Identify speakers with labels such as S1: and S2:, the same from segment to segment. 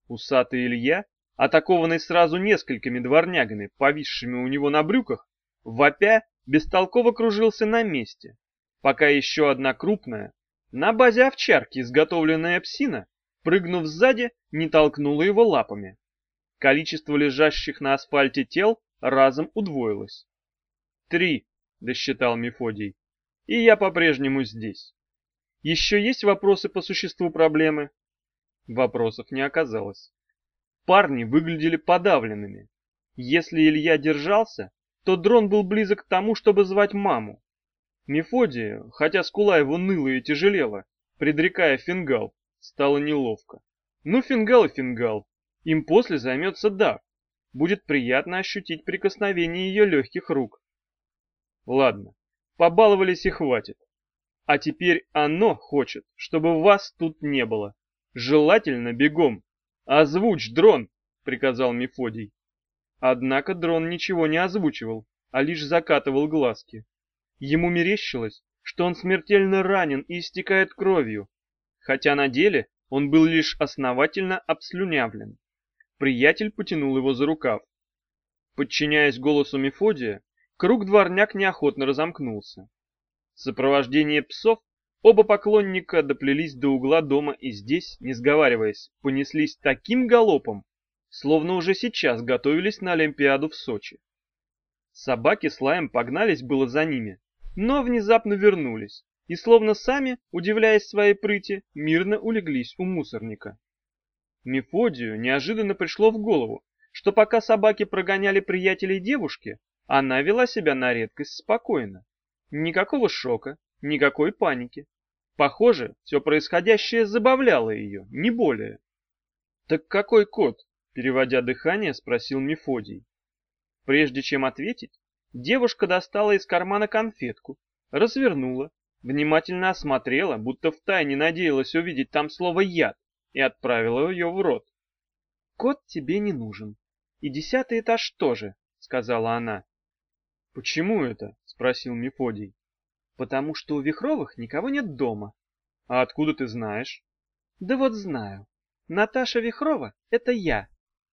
S1: Усатый Илья, атакованный сразу несколькими дворнягами, повисшими у него на брюках, вопя, бестолково кружился на месте, пока еще одна крупная, на базе овчарки изготовленная псина, прыгнув сзади, не толкнула его лапами. Количество лежащих на асфальте тел разом удвоилось. 3, досчитал Мефодий, и я по-прежнему здесь. Еще есть вопросы по существу проблемы? Вопросов не оказалось. Парни выглядели подавленными. Если Илья держался, то дрон был близок к тому, чтобы звать маму. Мефодию, хотя скула его ныла и тяжелела, предрекая фингал, стало неловко. Ну, фингал и фингал. Им после займется Дав. Будет приятно ощутить прикосновение ее легких рук. Ладно, побаловались и хватит. А теперь оно хочет, чтобы вас тут не было. Желательно бегом. «Озвучь, дрон!» — приказал Мефодий. Однако дрон ничего не озвучивал, а лишь закатывал глазки. Ему мерещилось, что он смертельно ранен и истекает кровью, хотя на деле он был лишь основательно обслюнявлен. Приятель потянул его за рукав. Подчиняясь голосу Мефодия, круг дворняк неохотно разомкнулся. В сопровождении псов оба поклонника доплелись до угла дома и здесь, не сговариваясь, понеслись таким галопом, словно уже сейчас готовились на Олимпиаду в Сочи. Собаки с лаем погнались было за ними, но внезапно вернулись и, словно сами, удивляясь своей прыти, мирно улеглись у мусорника. Мефодию неожиданно пришло в голову, что пока собаки прогоняли приятелей девушки, она вела себя на редкость спокойно. Никакого шока, никакой паники. Похоже, все происходящее забавляло ее, не более. «Так какой код?» — переводя дыхание, спросил Мефодий. Прежде чем ответить, девушка достала из кармана конфетку, развернула, внимательно осмотрела, будто втайне надеялась увидеть там слово «яд», и отправила ее в рот. «Код тебе не нужен. И 10-й этаж тоже», — сказала она. «Почему это?» — спросил Мефодий. «Потому что у Вихровых никого нет дома». «А откуда ты знаешь?» «Да вот знаю. Наташа Вихрова — это я».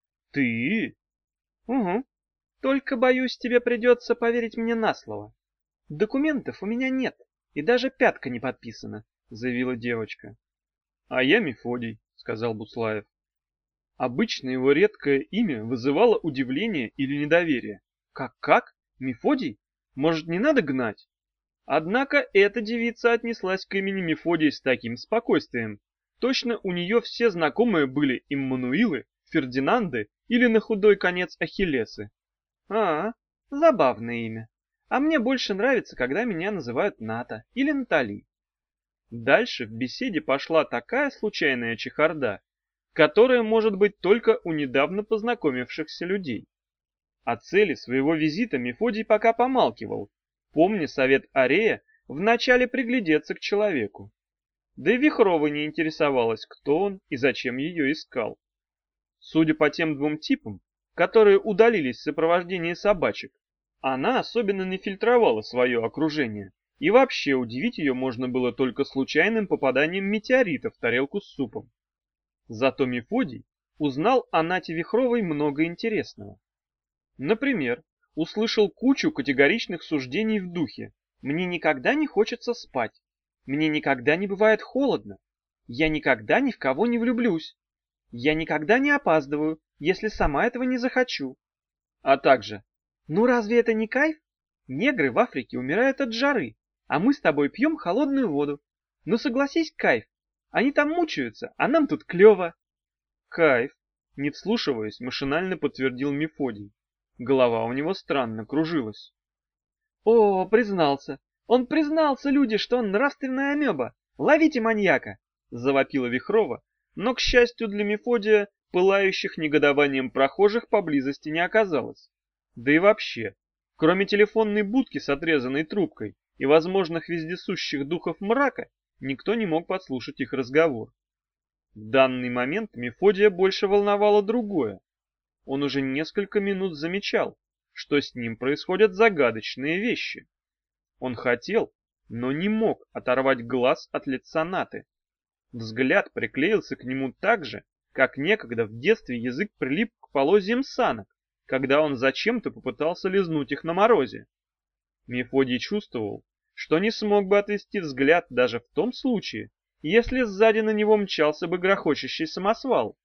S1: «Ты?» «Угу. Только, боюсь, тебе придется поверить мне на слово. Документов у меня нет, и даже пятка не подписана», — заявила девочка. «А я Мефодий», — сказал Буслаев. Обычно его редкое имя вызывало удивление или недоверие. Как? Мефодий? Может, не надо гнать? Однако эта девица отнеслась к имени Мефодий с таким спокойствием. Точно у нее все знакомые были Иммануилы, Фердинанды или на худой конец Ахиллесы. Забавное имя. А мне больше нравится, когда меня называют Ната или Натали. Дальше в беседе пошла такая случайная чехарда, которая может быть только у недавно познакомившихся людей. О цели своего визита Мефодий пока помалкивал, помня совет Арея вначале приглядеться к человеку. Да и Вихрова не интересовалась, кто он и зачем ее искал. Судя по тем двум типам, которые удалились в сопровождении собачек, она особенно не фильтровала свое окружение, и вообще удивить ее можно было только случайным попаданием метеорита в тарелку с супом. Зато Мефодий узнал о Нате Вихровой много интересного. Например, услышал кучу категоричных суждений в духе: «Мне никогда не хочется спать», «Мне никогда не бывает холодно», «Я никогда ни в кого не влюблюсь», «Я никогда не опаздываю, если сама этого не захочу». А также: «Ну разве это не кайф? Негры в Африке умирают от жары, а мы с тобой пьем холодную воду. Ну согласись, кайф. Они там мучаются, а нам тут клево». «Кайф», — не вслушиваясь, машинально подтвердил Мефодий. Голова у него странно кружилась. «О, признался! Он признался, люди, что он нравственная амеба! Ловите маньяка!» — завопила Вихрова, но, к счастью для Мефодия, пылающих негодованием прохожих поблизости не оказалось. Да и вообще, кроме телефонной будки с отрезанной трубкой и возможных вездесущих духов мрака, никто не мог подслушать их разговор. В данный момент Мефодия больше волновало другое. Он уже несколько минут замечал, что с ним происходят загадочные вещи. Он хотел, но не мог оторвать глаз от лица Наты. Взгляд приклеился к нему так же, как некогда в детстве язык прилип к полозьям санок, когда он зачем-то попытался лизнуть их на морозе. Мефодий чувствовал, что не смог бы отвести взгляд даже в том случае, если сзади на него мчался бы грохочущий самосвал.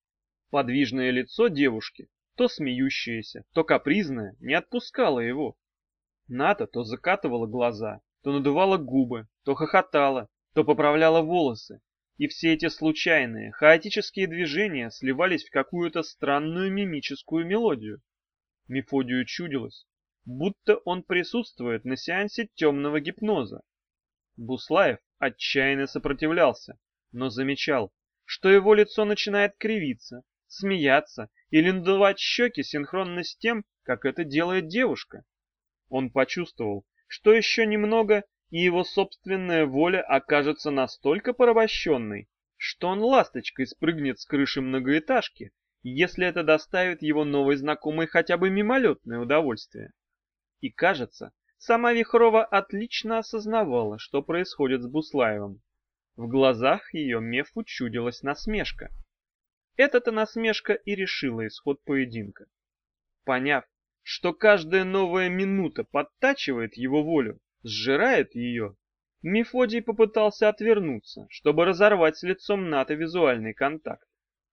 S1: Подвижное лицо девушки, то смеющееся, то капризное, не отпускало его. Ната то закатывала глаза, то надувала губы, то хохотала, то поправляла волосы, и все эти случайные, хаотические движения сливались в какую-то странную мимическую мелодию. Мефодию чудилось, будто он присутствует на сеансе темного гипноза. Буслаев отчаянно сопротивлялся, но замечал, что его лицо начинает кривиться, смеяться или надувать щеки синхронно с тем, как это делает девушка. Он почувствовал, что еще немного, и его собственная воля окажется настолько порабощенной, что он ласточкой спрыгнет с крыши многоэтажки, если это доставит его новой знакомой хотя бы мимолетное удовольствие. И кажется, сама Вихрова отлично осознавала, что происходит с Буслаевым. В глазах ее Мефу чудилась насмешка. Эта-то насмешка и решила исход поединка. Поняв, что каждая новая минута подтачивает его волю, сжирает ее, Мефодий попытался отвернуться, чтобы разорвать с лицом Наты визуальный контакт.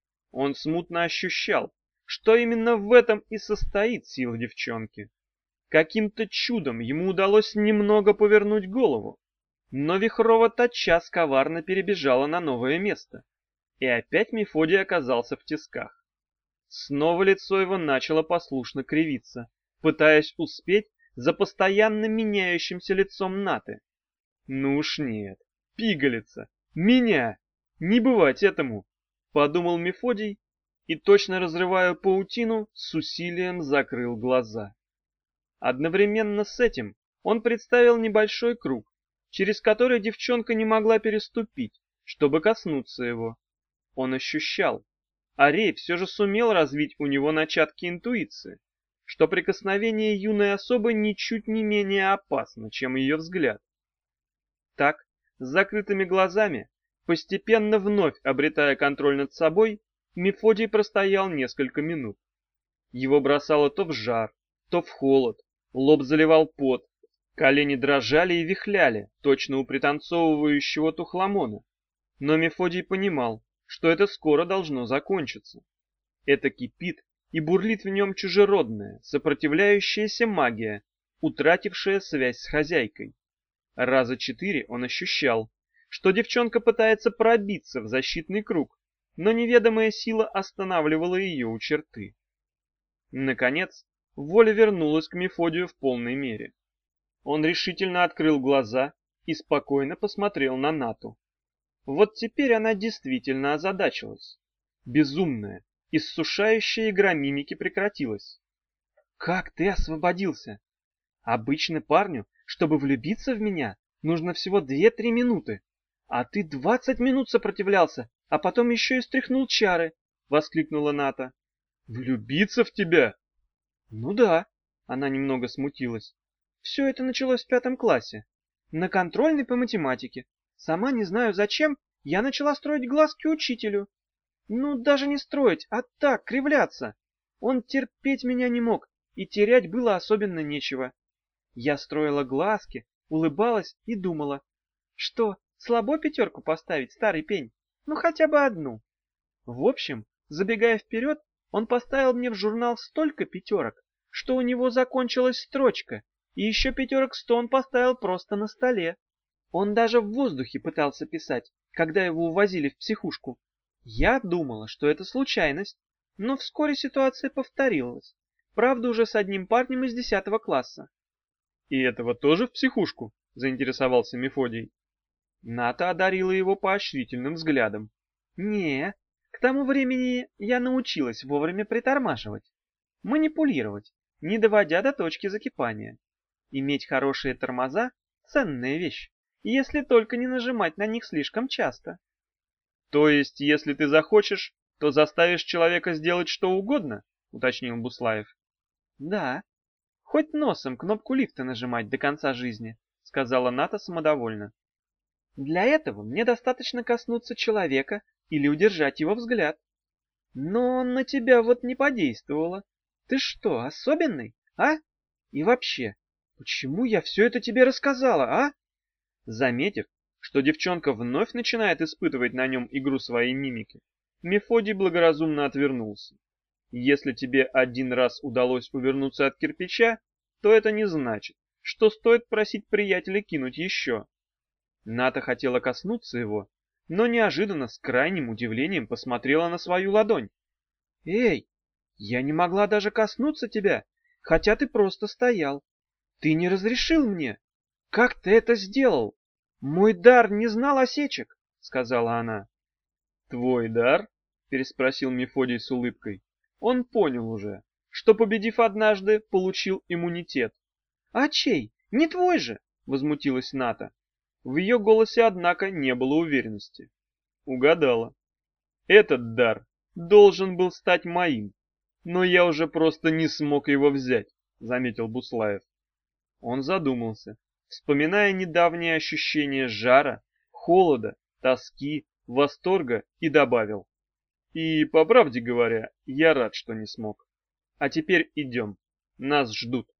S1: Он смутно ощущал, что именно в этом и состоит сила девчонки. Каким-то чудом ему удалось немного повернуть голову, но Вихрова тотчас коварно перебежала на новое место, и опять Мефодий оказался в тисках. Снова лицо его начало послушно кривиться, пытаясь успеть за постоянно меняющимся лицом Наты. Ну уж нет, пигалица, меня, не бывать этому, подумал Мефодий и, точно разрывая паутину, с усилием закрыл глаза. Одновременно с этим он представил небольшой круг, через который девчонка не могла переступить, чтобы коснуться его. Он ощущал, Арей все же сумел развить у него начатки интуиции, что прикосновение юной особы ничуть не менее опасно, чем ее взгляд. Так, с закрытыми глазами, постепенно вновь обретая контроль над собой, Мефодий простоял несколько минут. Его бросало то в жар, то в холод, лоб заливал пот, колени дрожали и вихляли, точно у пританцовывающего тухломона. Но Мефодий понимал, что это скоро должно закончиться. Это кипит и бурлит в нем чужеродная, сопротивляющаяся магия, утратившая связь с хозяйкой. Раза 4 он ощущал, что девчонка пытается пробиться в защитный круг, но неведомая сила останавливала ее у черты. Наконец, воля вернулась к Мефодию в полной мере. Он решительно открыл глаза и спокойно посмотрел на Нату. Вот теперь она действительно озадачилась. Безумная, иссушающая игра мимики прекратилась. «Как ты освободился? Обычно парню, чтобы влюбиться в меня, нужно всего 2-3 минуты, а ты 20 минут сопротивлялся, а потом еще и стряхнул чары!» — воскликнула Ната. «Влюбиться в тебя?» «Ну да», — она немного смутилась. «Все это началось в 5 классе. На контрольной по математике. Сама не знаю зачем, я начала строить глазки учителю. Ну, даже не строить, а так, кривляться. Он терпеть меня не мог, и терять было особенно нечего. Я строила глазки, улыбалась и думала, что, слабо 5 поставить, старый пень? Ну, хотя бы одну. В общем, забегая вперед, он поставил мне в журнал столько 5, что у него закончилась строчка, и еще 100 он поставил просто на столе. Он даже в воздухе пытался писать, когда его увозили в психушку. Я думала, что это случайность, но вскоре ситуация повторилась. Правда, уже с одним парнем из 10 класса. «И этого тоже в психушку?» — заинтересовался Мефодий. Ната одарила его поощрительным взглядом. «Не, к тому времени я научилась вовремя притормаживать, манипулировать, не доводя до точки закипания. Иметь хорошие тормоза — ценная вещь, если только не нажимать на них слишком часто». «То есть, если ты захочешь, то заставишь человека сделать что угодно?» — уточнил Буслаев. «Да, хоть носом кнопку лифта нажимать до конца жизни», — сказала Ната самодовольно. «Для этого мне достаточно коснуться человека или удержать его взгляд. Но на тебя вот не подействовало. Ты что, особенный, а? И вообще, почему я все это тебе рассказала, а? Заметив, что девчонка вновь начинает испытывать на нем игру своей мимики, Мефодий благоразумно отвернулся. Если тебе один раз удалось увернуться от кирпича, то это не значит, что стоит просить приятеля кинуть еще. Ната хотела коснуться его, но неожиданно с крайним удивлением посмотрела на свою ладонь. «Эй, я не могла даже коснуться тебя, хотя ты просто стоял. Ты не разрешил мне. Как ты это сделал? Мой дар не знал осечек», — сказала она. «Твой дар?» — переспросил Мефодий с улыбкой. Он понял уже, что, победив однажды, получил иммунитет. «А чей? Не твой же!» — возмутилась Ната. В ее голосе, однако, не было уверенности. Угадала. Этот дар должен был стать моим, но я уже просто не смог его взять, заметил Буслаев. Он задумался, вспоминая недавние ощущения жара, холода, тоски, восторга, и добавил. И, по правде говоря, я рад, что не смог. А теперь идем, нас ждут.